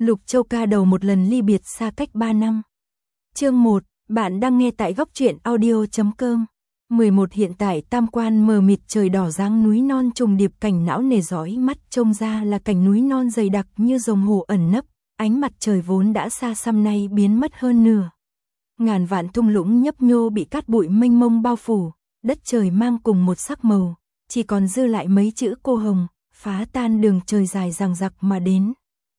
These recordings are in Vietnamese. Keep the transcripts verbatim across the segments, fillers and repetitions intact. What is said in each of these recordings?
Lục Châu ca đầu một lần ly biệt xa cách ba năm. Chương một, bạn đang nghe tại góc truyện audio chấm com. mười một Hiện tại tam quan mờ mịt, trời đỏ dáng núi non trùng điệp, cảnh não nề dõi mắt trông ra là cảnh núi non dày đặc như rồng hồ ẩn nấp, ánh mặt trời vốn đã xa xăm nay biến mất hơn nửa. Ngàn vạn thung lũng nhấp nhô bị cát bụi mênh mông bao phủ, đất trời mang cùng một sắc màu, chỉ còn dư lại mấy chữ cô hồng, phá tan đường trời dài dằng dặc mà đến.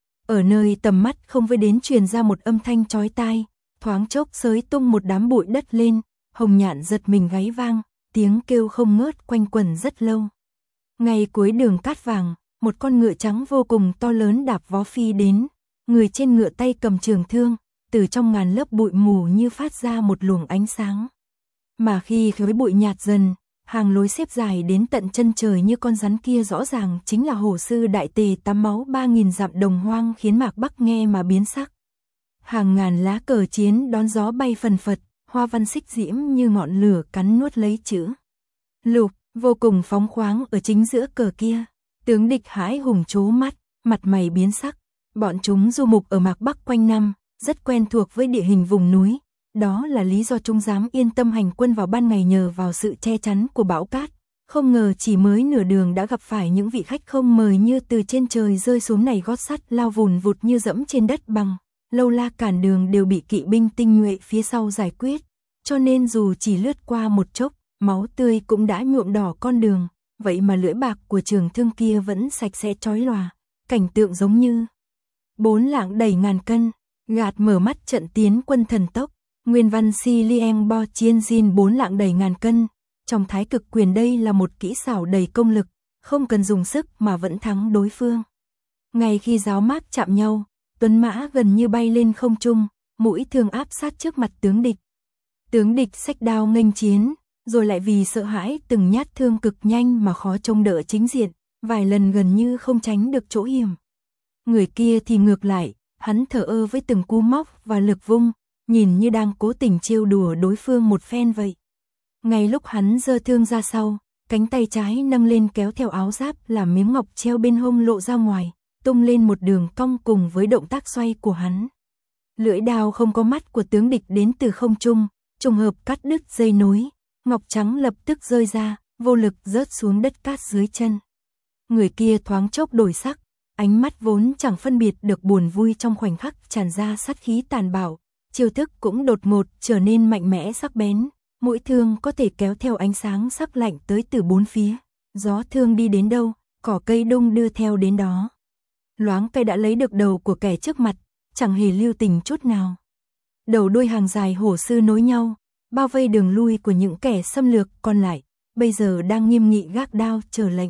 Ở nơi tầm mắt không với đến truyền ra một âm thanh chói tai, thoáng chốc xới tung một đám bụi đất lên, hồng nhạn giật mình gáy vang, tiếng kêu không ngớt quanh quẩn rất lâu. Ngay cuối đường cát vàng, một con ngựa trắng vô cùng to lớn đạp vó phi đến, người trên ngựa tay cầm trường thương, từ trong ngàn lớp bụi mù như phát ra một luồng ánh sáng. Mà khi khói bụi nhạt dần, hàng lối xếp dài đến tận chân trời như con rắn kia rõ ràng chính là hổ sư đại tề tắm máu ba nghìn dặm đồng hoang, khiến Mạc Bắc nghe mà biến sắc. Hàng ngàn lá cờ chiến đón gió bay phần phật, hoa văn xích diễm như ngọn lửa cắn nuốt lấy chữ Lục, vô cùng phóng khoáng ở chính giữa cờ kia. Tướng địch hãi hùng trố mắt, mặt mày biến sắc. Bọn chúng du mục ở Mạc Bắc quanh năm, rất quen thuộc với địa hình vùng núi. Đó là lý do chúng dám yên tâm hành quân vào ban ngày nhờ vào sự che chắn của bão cát. Không ngờ chỉ mới nửa đường đã gặp phải những vị khách không mời như từ trên trời rơi xuống này, gót sắt lao vùn vụt như dẫm trên đất bằng. Lâu la cản đường đều bị kỵ binh tinh nhuệ phía sau giải quyết. Cho nên dù chỉ lướt qua một chốc, máu tươi cũng đã nhuộm đỏ con đường. Vậy mà lưỡi bạc của trường thương kia vẫn sạch sẽ chói lòa. Cảnh tượng giống như bốn lạng đẩy ngàn cân, gạt mở mắt trận tiến quân thần tốc. Nguyên văn si lieng bo chiên jin bốn lạng đẩy ngàn cân. Trong thái cực quyền đây là một kỹ xảo đầy công lực, không cần dùng sức mà vẫn thắng đối phương. Ngay khi giáo mác chạm nhau, tuấn mã gần như bay lên không trung, mũi thương áp sát trước mặt tướng địch. Tướng địch xách đao nghênh chiến, rồi lại vì sợ hãi từng nhát thương cực nhanh mà khó trông đỡ chính diện, vài lần gần như không tránh được chỗ hiểm. Người kia thì ngược lại, hắn thờ ơ với từng cú móc và lực vung, nhìn như đang cố tình trêu đùa đối phương một phen vậy. Ngay lúc hắn giơ thương ra sau, cánh tay trái nâng lên kéo theo áo giáp làm miếng ngọc treo bên hông lộ ra ngoài, tung lên một đường cong cùng với động tác xoay của hắn. Lưỡi đao không có mắt của tướng địch đến từ không trung, trùng hợp cắt đứt dây nối, ngọc trắng lập tức rơi ra, vô lực rớt xuống đất cát dưới chân. Người kia thoáng chốc đổi sắc, ánh mắt vốn chẳng phân biệt được buồn vui trong khoảnh khắc tràn ra sát khí tàn bạo, chiêu thức cũng đột ngột trở nên mạnh mẽ sắc bén, mũi thương có thể kéo theo ánh sáng sắc lạnh tới từ bốn phía, gió thương đi đến đâu, cỏ cây đung đưa theo đến đó. Loáng cây đã lấy được đầu của kẻ trước mặt, chẳng hề lưu tình chút nào. Đầu đuôi hàng dài hổ sư nối nhau, bao vây đường lui của những kẻ xâm lược còn lại, bây giờ đang nghiêm nghị gác đao chờ lệnh.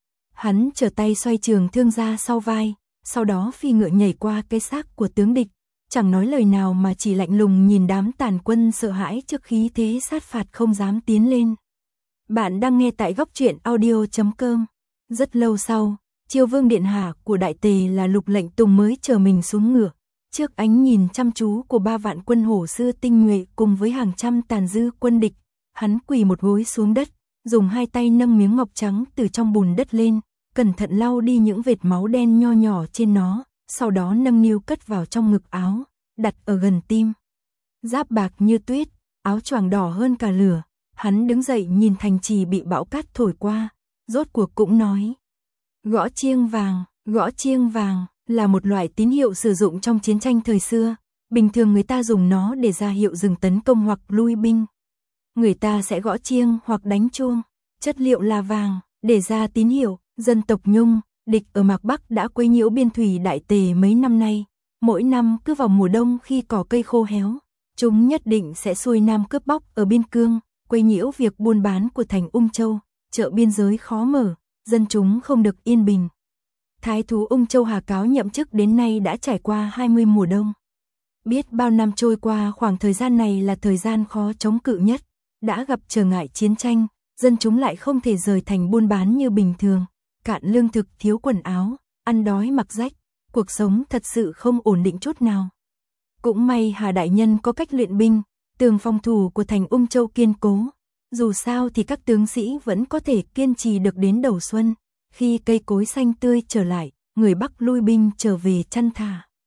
Hắn trở tay xoay trường thương ra sau vai, sau đó phi ngựa nhảy qua cái xác của tướng địch, chẳng nói lời nào mà chỉ lạnh lùng nhìn đám tàn quân sợ hãi trước khí thế sát phạt không dám tiến lên. Bạn đang nghe tại góc truyện audio chấm com. Rất lâu sau, Chiêu Vương điện hạ của Đại Tề là Lục Lệnh Tùng mới chờ mình xuống ngựa, trước ánh nhìn chăm chú của ba vạn quân hổ sư tinh nhuệ cùng với hàng trăm tàn dư quân địch, hắn quỳ một gối xuống đất, dùng hai tay nâng miếng ngọc trắng từ trong bùn đất lên, cẩn thận lau đi những vệt máu đen nho nhỏ trên nó, sau đó nâng niu cất vào trong ngực áo, đặt ở gần tim. Giáp bạc như tuyết, áo choàng đỏ hơn cả lửa, hắn đứng dậy nhìn thành trì bị bão cát thổi qua, rốt cuộc cũng nói: gõ chiêng vàng, gõ chiêng vàng là một loại tín hiệu sử dụng trong chiến tranh thời xưa, bình thường người ta dùng nó để ra hiệu dừng tấn công hoặc lui binh. Người ta sẽ gõ chiêng hoặc đánh chuông, chất liệu là vàng, để ra tín hiệu. Dân tộc Nhung, địch ở Mạc Bắc đã quấy nhiễu biên thủy Đại Tề mấy năm nay, mỗi năm cứ vào mùa đông khi cỏ cây khô héo, chúng nhất định sẽ xuôi nam cướp bóc ở biên cương, quấy nhiễu việc buôn bán của thành Ung Châu, chợ biên giới khó mở, dân chúng không được yên bình. Thái thú Ung Châu Hà Cáo nhậm chức đến nay đã trải qua hai mươi mùa đông. Biết bao năm trôi qua, khoảng thời gian này là thời gian khó chống cự nhất, đã gặp trở ngại chiến tranh, dân chúng lại không thể rời thành buôn bán như bình thường, cạn lương thực, thiếu quần áo, ăn đói mặc rách, cuộc sống thật sự không ổn định chút nào. Cũng may Hà đại nhân có cách luyện binh, tường phòng thủ của thành Ung Châu kiên cố, dù sao thì các tướng sĩ vẫn có thể kiên trì được đến đầu xuân, khi cây cối xanh tươi trở lại, người Bắc lui binh trở về chăn thả.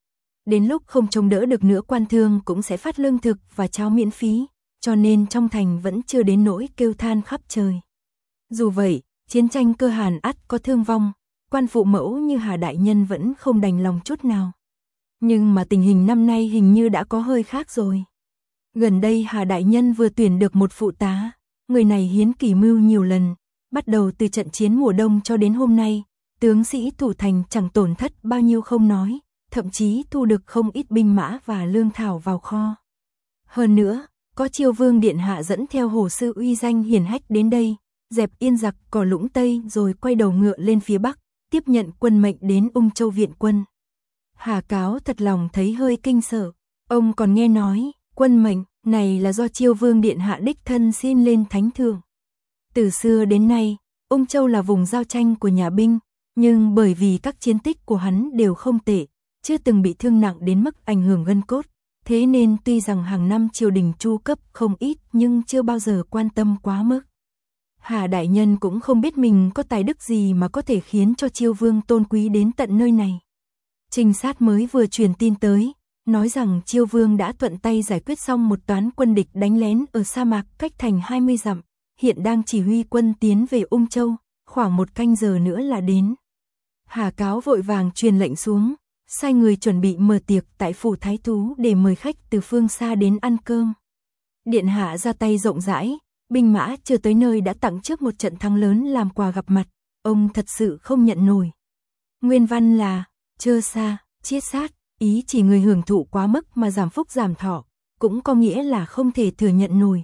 Đến lúc không chống đỡ được nữa quan thương cũng sẽ phát lương thực và cháo miễn phí, cho nên trong thành vẫn chưa đến nỗi kêu than khắp trời. Dù vậy, chiến tranh cơ Hàn ắt có thương vong, quan phụ mẫu như Hà Đại Nhân vẫn không đành lòng chút nào. Nhưng mà tình hình năm nay hình như đã có hơi khác rồi. Gần đây Hà Đại Nhân vừa tuyển được một phụ tá, người này hiến kỳ mưu nhiều lần, bắt đầu từ trận chiến mùa đông cho đến hôm nay, tướng sĩ thủ thành chẳng tổn thất bao nhiêu không nói, thậm chí thu được không ít binh mã và lương thảo vào kho. Hơn nữa, có Chiêu Vương điện hạ dẫn theo hồ sư uy danh hiển hách đến đây, dẹp yên giặc cỏ Lũng Tây rồi quay đầu ngựa lên phía Bắc, tiếp nhận quân mệnh đến Ung Châu viện quân. Hà Cáo thật lòng thấy hơi kinh sợ, ông còn nghe nói, quân mệnh này là do Chiêu Vương điện hạ đích thân xin lên thánh thượng. Từ xưa đến nay, Ung Châu là vùng giao tranh của nhà binh, nhưng bởi vì các chiến tích của hắn đều không tệ, chưa từng bị thương nặng đến mức ảnh hưởng gân cốt, thế nên tuy rằng hàng năm triều đình chu cấp không ít nhưng chưa bao giờ quan tâm quá mức. Hà Đại Nhân cũng không biết mình có tài đức gì mà có thể khiến cho Chiêu Vương tôn quý đến tận nơi này. Trinh sát mới vừa truyền tin tới, nói rằng Chiêu Vương đã thuận tay giải quyết xong một toán quân địch đánh lén ở sa mạc cách thành hai mươi dặm, hiện đang chỉ huy quân tiến về Ung Châu, khoảng một canh giờ nữa là đến. Hà Cáo vội vàng truyền lệnh xuống, sai người chuẩn bị mở tiệc tại phủ thái thú để mời khách từ phương xa đến ăn cơm. Điện hạ ra tay rộng rãi, binh mã chưa tới nơi đã tặng trước một trận thắng lớn làm quà gặp mặt, ông thật sự không nhận nổi. Nguyên văn là, chơ xa, chiết sát, ý chỉ người hưởng thụ quá mức mà giảm phúc giảm thọ, cũng có nghĩa là không thể thừa nhận nổi.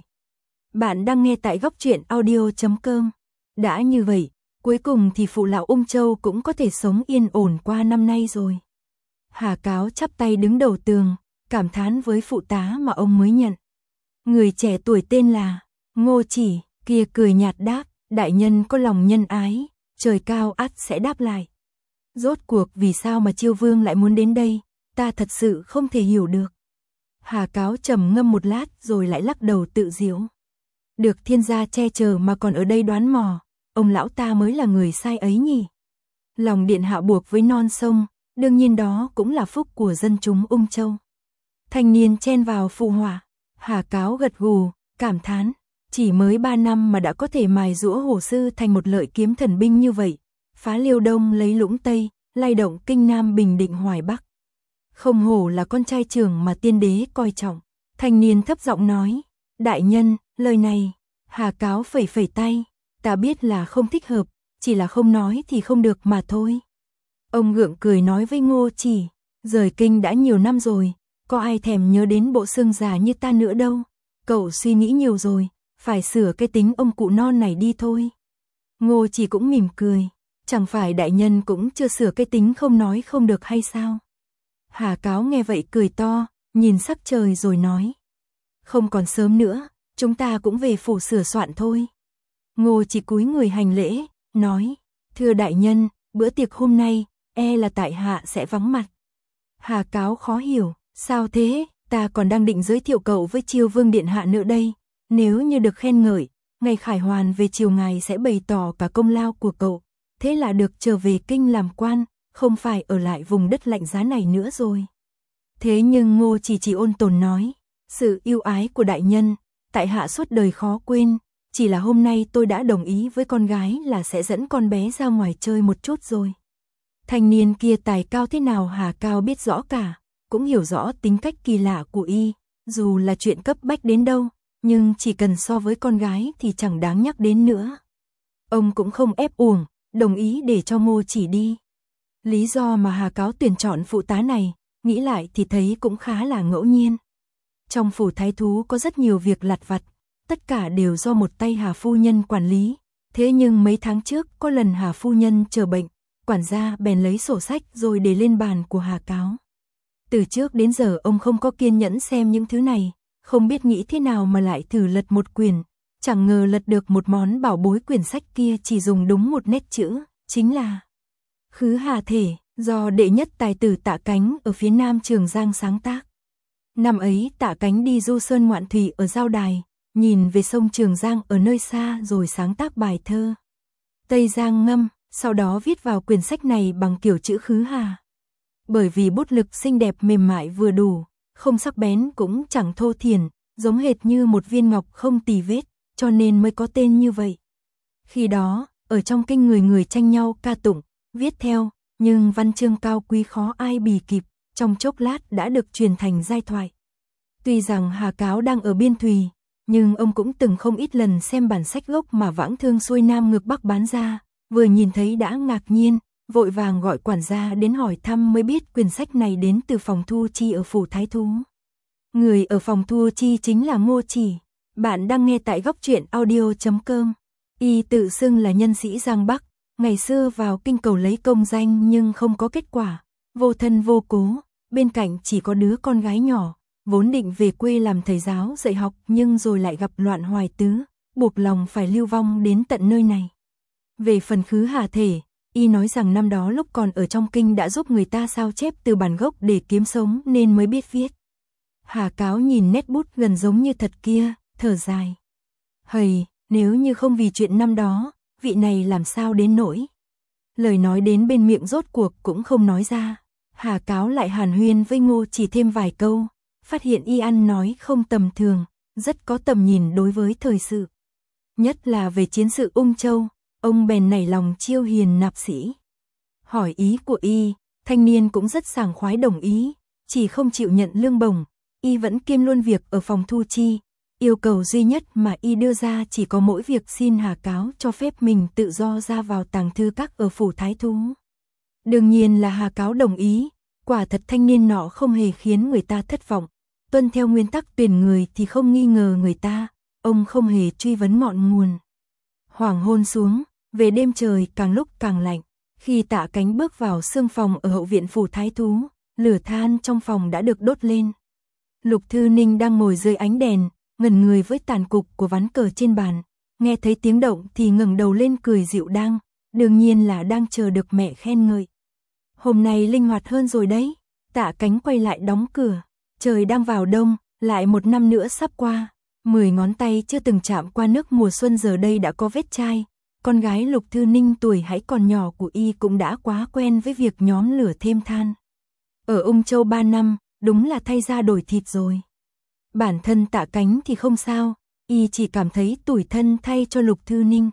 Bạn đang nghe tại góc truyện audio chấm com. Đã như vậy, cuối cùng thì phụ lão Ung Châu cũng có thể sống yên ổn qua năm nay rồi. Hà Cáo chắp tay đứng đầu tường, cảm thán với phụ tá mà ông mới nhận. Người trẻ tuổi tên là Ngô Chỉ, kia cười nhạt đáp, đại nhân có lòng nhân ái, trời cao ắt sẽ đáp lại. Rốt cuộc vì sao mà Chiêu Vương lại muốn đến đây, ta thật sự không thể hiểu được. Hà Cáo trầm ngâm một lát rồi lại lắc đầu tự giễu. Được thiên gia che chở mà còn ở đây đoán mò, ông lão ta mới là người sai ấy nhỉ. Lòng điện hạ buộc với non sông, đương nhiên đó cũng là phúc của dân chúng Ung Châu. Thanh niên chen vào phụ họa, Hà Cáo gật gù, cảm thán, chỉ mới ba năm mà đã có thể mài giũa hổ sư thành một lợi kiếm thần binh như vậy, phá Liêu Đông lấy Lũng Tây, lay động Kinh Nam Bình Định Hoài Bắc. Không hổ là con trai trưởng mà tiên đế coi trọng. Thanh niên thấp giọng nói, đại nhân, lời này. Hà Cáo phẩy phẩy tay, ta biết là không thích hợp, chỉ là không nói thì không được mà thôi. Ông gượng cười nói với Ngô Chỉ, rời kinh đã nhiều năm rồi, có ai thèm nhớ đến bộ xương già như ta nữa đâu. Cậu suy nghĩ nhiều rồi, phải sửa cái tính ông cụ non này đi thôi. Ngô Chỉ cũng mỉm cười, chẳng phải đại nhân cũng chưa sửa cái tính không nói không được hay sao? Hà Cáo nghe vậy cười to, nhìn sắc trời rồi nói, không còn sớm nữa, chúng ta cũng về phủ sửa soạn thôi. Ngô Chỉ cúi người hành lễ, nói, thưa đại nhân, bữa tiệc hôm nay, e là tại hạ sẽ vắng mặt. Hà Cáo khó hiểu, sao thế, ta còn đang định giới thiệu cậu với Chiêu Vương điện hạ nữa đây, nếu như được khen ngợi, ngày khải hoàn về chiều ngài sẽ bày tỏ cả công lao của cậu, thế là được trở về kinh làm quan, không phải ở lại vùng đất lạnh giá này nữa rồi. Thế nhưng Ngô Chỉ chỉ ôn tồn nói, sự yêu ái của đại nhân, tại hạ suốt đời khó quên, chỉ là hôm nay tôi đã đồng ý với con gái là sẽ dẫn con bé ra ngoài chơi một chút rồi. Thanh niên kia tài cao thế nào Hà Cao biết rõ cả, cũng hiểu rõ tính cách kỳ lạ của y, dù là chuyện cấp bách đến đâu, nhưng chỉ cần so với con gái thì chẳng đáng nhắc đến nữa. Ông cũng không ép uổng, đồng ý để cho Ngô Chỉ đi. Lý do mà Hà Cáo tuyển chọn phụ tá này, nghĩ lại thì thấy cũng khá là ngẫu nhiên. Trong phủ thái thú có rất nhiều việc lặt vặt, tất cả đều do một tay Hà phu nhân quản lý, thế nhưng mấy tháng trước có lần Hà phu nhân chờ bệnh, quản gia bèn lấy sổ sách rồi để lên bàn của Hà Cáo. Từ trước đến giờ ông không có kiên nhẫn xem những thứ này, không biết nghĩ thế nào mà lại thử lật một quyển, chẳng ngờ lật được một món bảo bối, quyển sách kia chỉ dùng đúng một nét chữ, chính là Khứ Hà Thể, do đệ nhất tài tử Tạ Cánh ở phía nam Trường Giang sáng tác. Năm ấy Tạ Cánh đi du sơn ngoạn thủy ở Giao Đài, nhìn về sông Trường Giang ở nơi xa rồi sáng tác bài thơ Tây Giang Ngâm, sau đó viết vào quyển sách này bằng kiểu chữ Khứ Hà. Bởi vì bút lực xinh đẹp mềm mại vừa đủ, không sắc bén cũng chẳng thô thiển, giống hệt như một viên ngọc không tì vết, cho nên mới có tên như vậy. Khi đó, ở trong kinh người người tranh nhau ca tụng, viết theo, nhưng văn chương cao quý khó ai bì kịp, trong chốc lát đã được truyền thành giai thoại. Tuy rằng Hà Cáo đang ở Biên Thùy, nhưng ông cũng từng không ít lần xem bản sách gốc mà Vãng Thương xuôi Nam ngược Bắc bán ra, vừa nhìn thấy đã ngạc nhiên, vội vàng gọi quản gia đến hỏi thăm mới biết quyển sách này đến từ phòng thu chi ở phủ Thái Thú. Người ở phòng thu chi chính là Ngô Chỉ. Bạn đang nghe tại góc truyện audio chấm com. Y tự xưng là nhân sĩ Giang Bắc, ngày xưa vào kinh cầu lấy công danh nhưng không có kết quả, vô thân vô cố, bên cạnh chỉ có đứa con gái nhỏ, vốn định về quê làm thầy giáo dạy học nhưng rồi lại gặp loạn hoài tứ, buộc lòng phải lưu vong đến tận nơi này. Về phần khứ Hà Thể, Y nói rằng năm đó lúc còn ở trong kinh đã giúp người ta sao chép từ bản gốc để kiếm sống nên mới biết viết. Hà Cáo nhìn nét bút gần giống như thật kia, thở dài. Hầy, nếu như không vì chuyện năm đó, vị này làm sao đến nỗi. Lời nói đến bên miệng rốt cuộc cũng không nói ra. Hà Cáo lại hàn huyên với Ngô Chỉ thêm vài câu, phát hiện Y ăn nói không tầm thường, rất có tầm nhìn đối với thời sự. Nhất là về chiến sự Ung Châu, ông bèn nảy lòng chiêu hiền nạp sĩ. Hỏi ý của Y, thanh niên cũng rất sảng khoái đồng ý, chỉ không chịu nhận lương bổng. Y vẫn kiêm luôn việc ở phòng thu chi, yêu cầu duy nhất mà Y đưa ra chỉ có mỗi việc xin Hà Cáo cho phép mình tự do ra vào tàng thư các ở phủ Thái Thú. Đương nhiên là Hà Cáo đồng ý, quả thật thanh niên nọ không hề khiến người ta thất vọng, tuân theo nguyên tắc tuyển người thì không nghi ngờ người ta, ông không hề truy vấn ngọn nguồn. Hoàng hôn xuống, về đêm trời càng lúc càng lạnh, khi Tạ Cánh bước vào sương phòng ở hậu viện phủ Thái Thú, lửa than trong phòng đã được đốt lên. Lục Thư Ninh đang ngồi dưới ánh đèn, ngẩn người với tàn cục của ván cờ trên bàn, nghe thấy tiếng động thì ngẩng đầu lên cười dịu dàng, đương nhiên là đang chờ được mẹ khen ngợi. Hôm nay linh hoạt hơn rồi đấy. Tạ Cánh quay lại đóng cửa, trời đang vào đông, lại một năm nữa sắp qua, mười ngón tay chưa từng chạm qua nước mùa xuân giờ đây đã có vết chai. Con gái Lục Thư Ninh tuổi hãy còn nhỏ của Y cũng đã quá quen với việc nhóm lửa thêm than. Ở Ung Châu ba năm, đúng là thay da đổi thịt rồi. Bản thân Tạ Cánh thì không sao, Y chỉ cảm thấy tủi thân thay cho Lục Thư Ninh.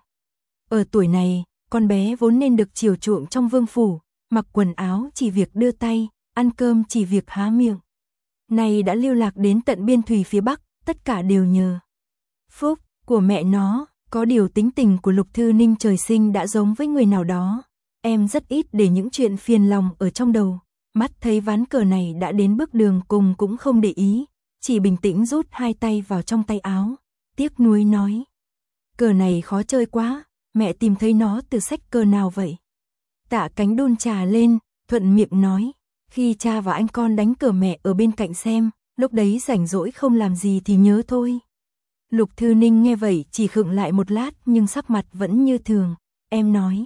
Ở tuổi này, con bé vốn nên được chiều chuộng trong vương phủ, mặc quần áo chỉ việc đưa tay, ăn cơm chỉ việc há miệng. Này đã lưu lạc đến tận biên thùy phía Bắc, tất cả đều nhờ phúc của mẹ nó. Có điều tính tình của Lục Thư Ninh trời sinh đã giống với người nào đó. Em rất ít để những chuyện phiền lòng ở trong đầu. Mắt thấy ván cờ này đã đến bước đường cùng cũng không để ý, chỉ bình tĩnh rút hai tay vào trong tay áo, tiếc nuối nói. Cờ này khó chơi quá, mẹ tìm thấy nó từ sách cờ nào vậy? Tạ Cánh đun trà lên, thuận miệng nói. Khi cha và anh con đánh cờ mẹ ở bên cạnh xem, lúc đấy rảnh rỗi không làm gì thì nhớ thôi. Lục Thư Ninh nghe vậy chỉ khựng lại một lát nhưng sắc mặt vẫn như thường, em nói.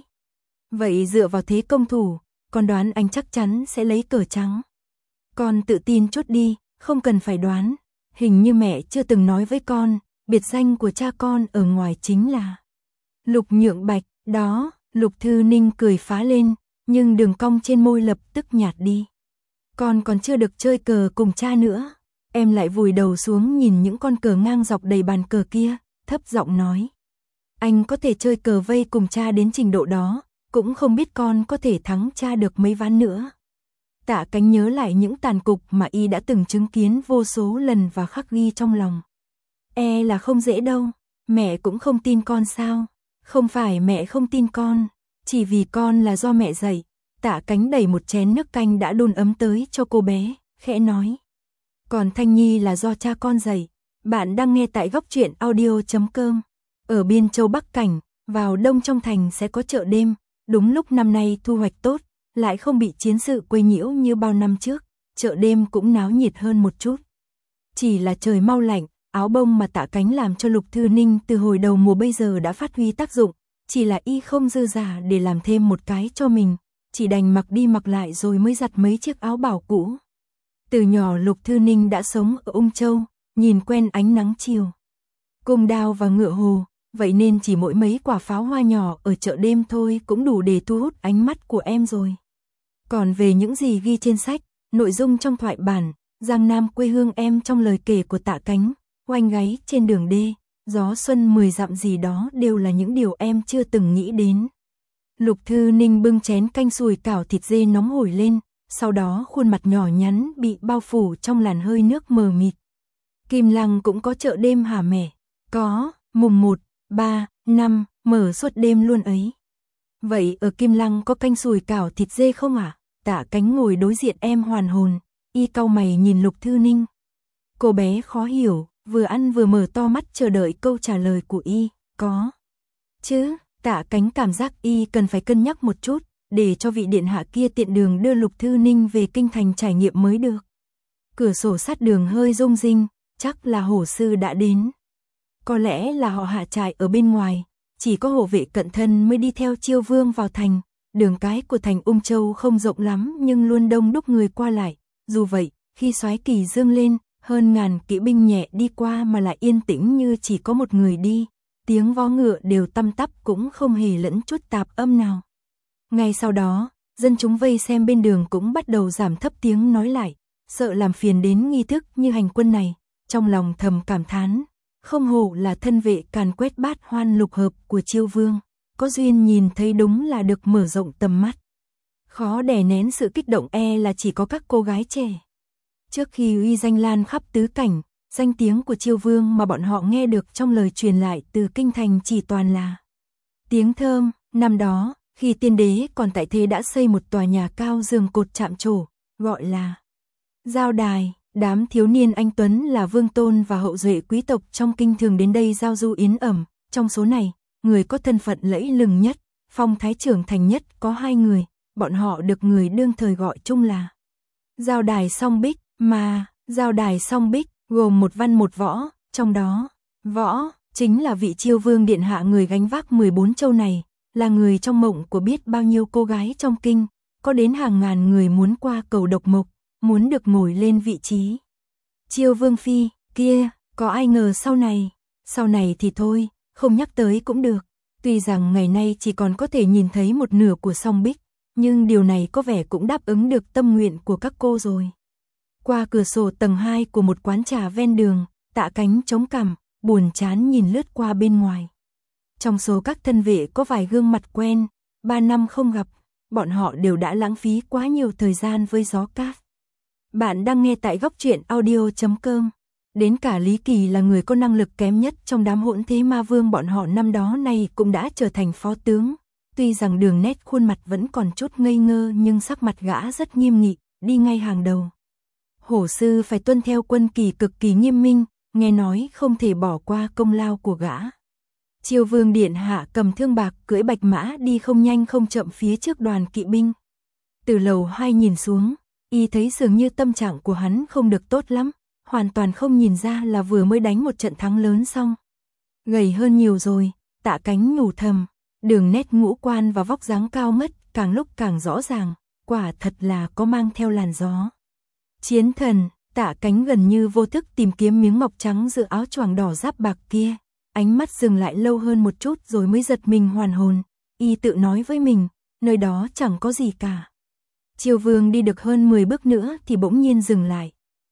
Vậy dựa vào thế công thủ, con đoán anh chắc chắn sẽ lấy cờ trắng. Con tự tin chút đi, không cần phải đoán. Hình như mẹ chưa từng nói với con, biệt danh của cha con ở ngoài chính là Lục Nhượng Bạch, đó. Lục Thư Ninh cười phá lên, nhưng đường cong trên môi lập tức nhạt đi. Con còn chưa được chơi cờ cùng cha nữa. Em lại vùi đầu xuống nhìn những con cờ ngang dọc đầy bàn cờ kia, thấp giọng nói. Anh có thể chơi cờ vây cùng cha đến trình độ đó, cũng không biết con có thể thắng cha được mấy ván nữa. Tạ Cánh nhớ lại những tàn cục mà Y đã từng chứng kiến vô số lần và khắc ghi trong lòng. E là không dễ đâu, mẹ cũng không tin con sao? Không phải mẹ không tin con, chỉ vì con là do mẹ dạy. Tạ Cánh đẩy một chén nước canh đã đun ấm tới cho cô bé, khẽ nói. Còn Thanh Nhi là do cha con dạy. Bạn đang nghe tại góc truyện audio chấm com. Ở Biên Châu Bắc Cảnh, vào đông trong thành sẽ có chợ đêm, đúng lúc năm nay thu hoạch tốt, lại không bị chiến sự quấy nhiễu như bao năm trước, chợ đêm cũng náo nhiệt hơn một chút. Chỉ là trời mau lạnh, áo bông mà Tạ Cánh làm cho Lục Thư Ninh từ hồi đầu mùa bây giờ đã phát huy tác dụng, chỉ là Y không dư giả để làm thêm một cái cho mình, chỉ đành mặc đi mặc lại rồi mới giặt mấy chiếc áo bảo cũ. Từ nhỏ Lục Thư Ninh đã sống ở Ung Châu, nhìn quen ánh nắng chiều, cung đao và ngựa hồ, vậy nên chỉ mỗi mấy quả pháo hoa nhỏ ở chợ đêm thôi cũng đủ để thu hút ánh mắt của em rồi. Còn về những gì ghi trên sách, nội dung trong thoại bản, Giang Nam quê hương em trong lời kể của Tạ Cánh, oanh gáy trên đường đê, gió xuân mười dặm gì đó đều là những điều em chưa từng nghĩ đến. Lục Thư Ninh bưng chén canh sùi cảo thịt dê nóng hổi lên, sau đó khuôn mặt nhỏ nhắn bị bao phủ trong làn hơi nước mờ mịt. Kim Lăng cũng có chợ đêm hả mẹ? Có, mùng một, ba, năm, mở suốt đêm luôn ấy. Vậy ở Kim Lăng có canh sùi cảo thịt dê không ạ? À? Tạ Cánh ngồi đối diện em hoàn hồn, y cau mày nhìn Lục Thư Ninh. Cô bé khó hiểu, vừa ăn vừa mở to mắt chờ đợi câu trả lời của y. Có chứ? Tạ Cánh cảm giác y cần phải cân nhắc một chút, để cho vị điện hạ kia tiện đường đưa Lục Thư Ninh về kinh thành trải nghiệm mới được. Cửa sổ sát đường hơi rung rinh, chắc là hổ sư đã đến. Có lẽ là họ hạ trại ở bên ngoài, chỉ có hộ vệ cận thân mới đi theo Chiêu Vương vào thành. Đường cái của thành Ung Châu không rộng lắm nhưng luôn đông đúc người qua lại. Dù vậy, khi soái kỳ dương lên, hơn ngàn kỵ binh nhẹ đi qua mà lại yên tĩnh như chỉ có một người đi. Tiếng vó ngựa đều tăm tắp cũng không hề lẫn chút tạp âm nào. Ngay sau đó, dân chúng vây xem bên đường cũng bắt đầu giảm thấp tiếng nói lại, sợ làm phiền đến nghi thức như hành quân này. Trong lòng thầm cảm thán, không hổ là thân vệ càn quét bát hoan lục hợp của Chiêu Vương, có duyên nhìn thấy đúng là được mở rộng tầm mắt. Khó đè nén sự kích động e là chỉ có các cô gái trẻ. Trước khi uy danh lan khắp tứ cảnh, danh tiếng của Chiêu Vương mà bọn họ nghe được trong lời truyền lại từ kinh thành chỉ toàn là tiếng thơm. Năm đó, khi tiên đế còn tại thế đã xây một tòa nhà cao giường cột chạm trổ, gọi là Giao Đài. Đám thiếu niên anh tuấn là vương tôn và hậu duệ quý tộc trong kinh thường đến đây giao du yến ẩm. Trong số này, người có thân phận lẫy lừng nhất, phong thái trưởng thành nhất có hai người, bọn họ được người đương thời gọi chung là Giao Đài Song Bích, mà Giao Đài Song Bích gồm một văn một võ, trong đó võ chính là vị Chiêu Vương điện hạ người gánh vác mười bốn châu này, là người trong mộng của biết bao nhiêu cô gái trong kinh, có đến hàng ngàn người muốn qua cầu độc mộc, muốn được ngồi lên vị trí Chiêu Vương phi kia. Có ai ngờ sau này, sau này thì thôi, không nhắc tới cũng được. Tuy rằng ngày nay chỉ còn có thể nhìn thấy một nửa của Song Bích, nhưng điều này có vẻ cũng đáp ứng được tâm nguyện của các cô rồi. Qua cửa sổ tầng hai của một quán trà ven đường, Tạ Cánh chống cằm, buồn chán nhìn lướt qua bên ngoài. Trong số các thân vệ có vài gương mặt quen, ba năm không gặp, bọn họ đều đã lãng phí quá nhiều thời gian với gió cát. Bạn đang nghe tại góc truyện audio chấm com. Đến cả Lý Kỳ là người có năng lực kém nhất trong đám hỗn thế ma vương bọn họ năm đó nay cũng đã trở thành phó tướng. Tuy rằng đường nét khuôn mặt vẫn còn chút ngây ngơ nhưng sắc mặt gã rất nghiêm nghị, đi ngay hàng đầu. Hổ sư phải tuân theo quân kỳ cực kỳ nghiêm minh, nghe nói không thể bỏ qua công lao của gã. Chiêu Vương điện hạ cầm thương bạc cưỡi bạch mã đi không nhanh không chậm phía trước đoàn kỵ binh. Từ lầu hai nhìn xuống, y thấy dường như tâm trạng của hắn không được tốt lắm, hoàn toàn không nhìn ra là vừa mới đánh một trận thắng lớn xong. Gầy hơn nhiều rồi, Tạ Cánh nhủ thầm, đường nét ngũ quan và vóc dáng cao ngất càng lúc càng rõ ràng, quả thật là có mang theo làn gió. Chiến thần, Tạ Cánh gần như vô thức tìm kiếm miếng ngọc trắng giữa áo choàng đỏ giáp bạc kia, ánh mắt dừng lại lâu hơn một chút rồi mới giật mình hoàn hồn, y tự nói với mình, nơi đó chẳng có gì cả. Chiêu Vương đi được hơn mười bước nữa thì bỗng nhiên dừng lại.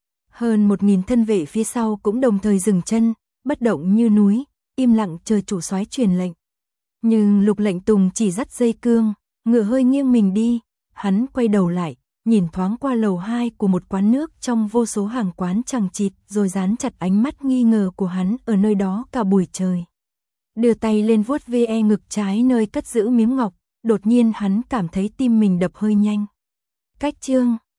Hơn một nghìn thân vệ phía sau cũng đồng thời dừng chân, bất động như núi, im lặng chờ chủ soái truyền lệnh. Nhưng Lục Lệnh Tùng chỉ dắt dây cương, ngựa hơi nghiêng mình đi, hắn quay đầu lại, nhìn thoáng qua lầu hai của một quán nước trong vô số hàng quán chằng chịt rồi dán chặt ánh mắt nghi ngờ của hắn ở nơi đó cả buổi trời. Đưa tay lên vuốt ve ngực trái nơi cất giữ miếng ngọc, đột nhiên hắn cảm thấy tim mình đập hơi nhanh. Cách chương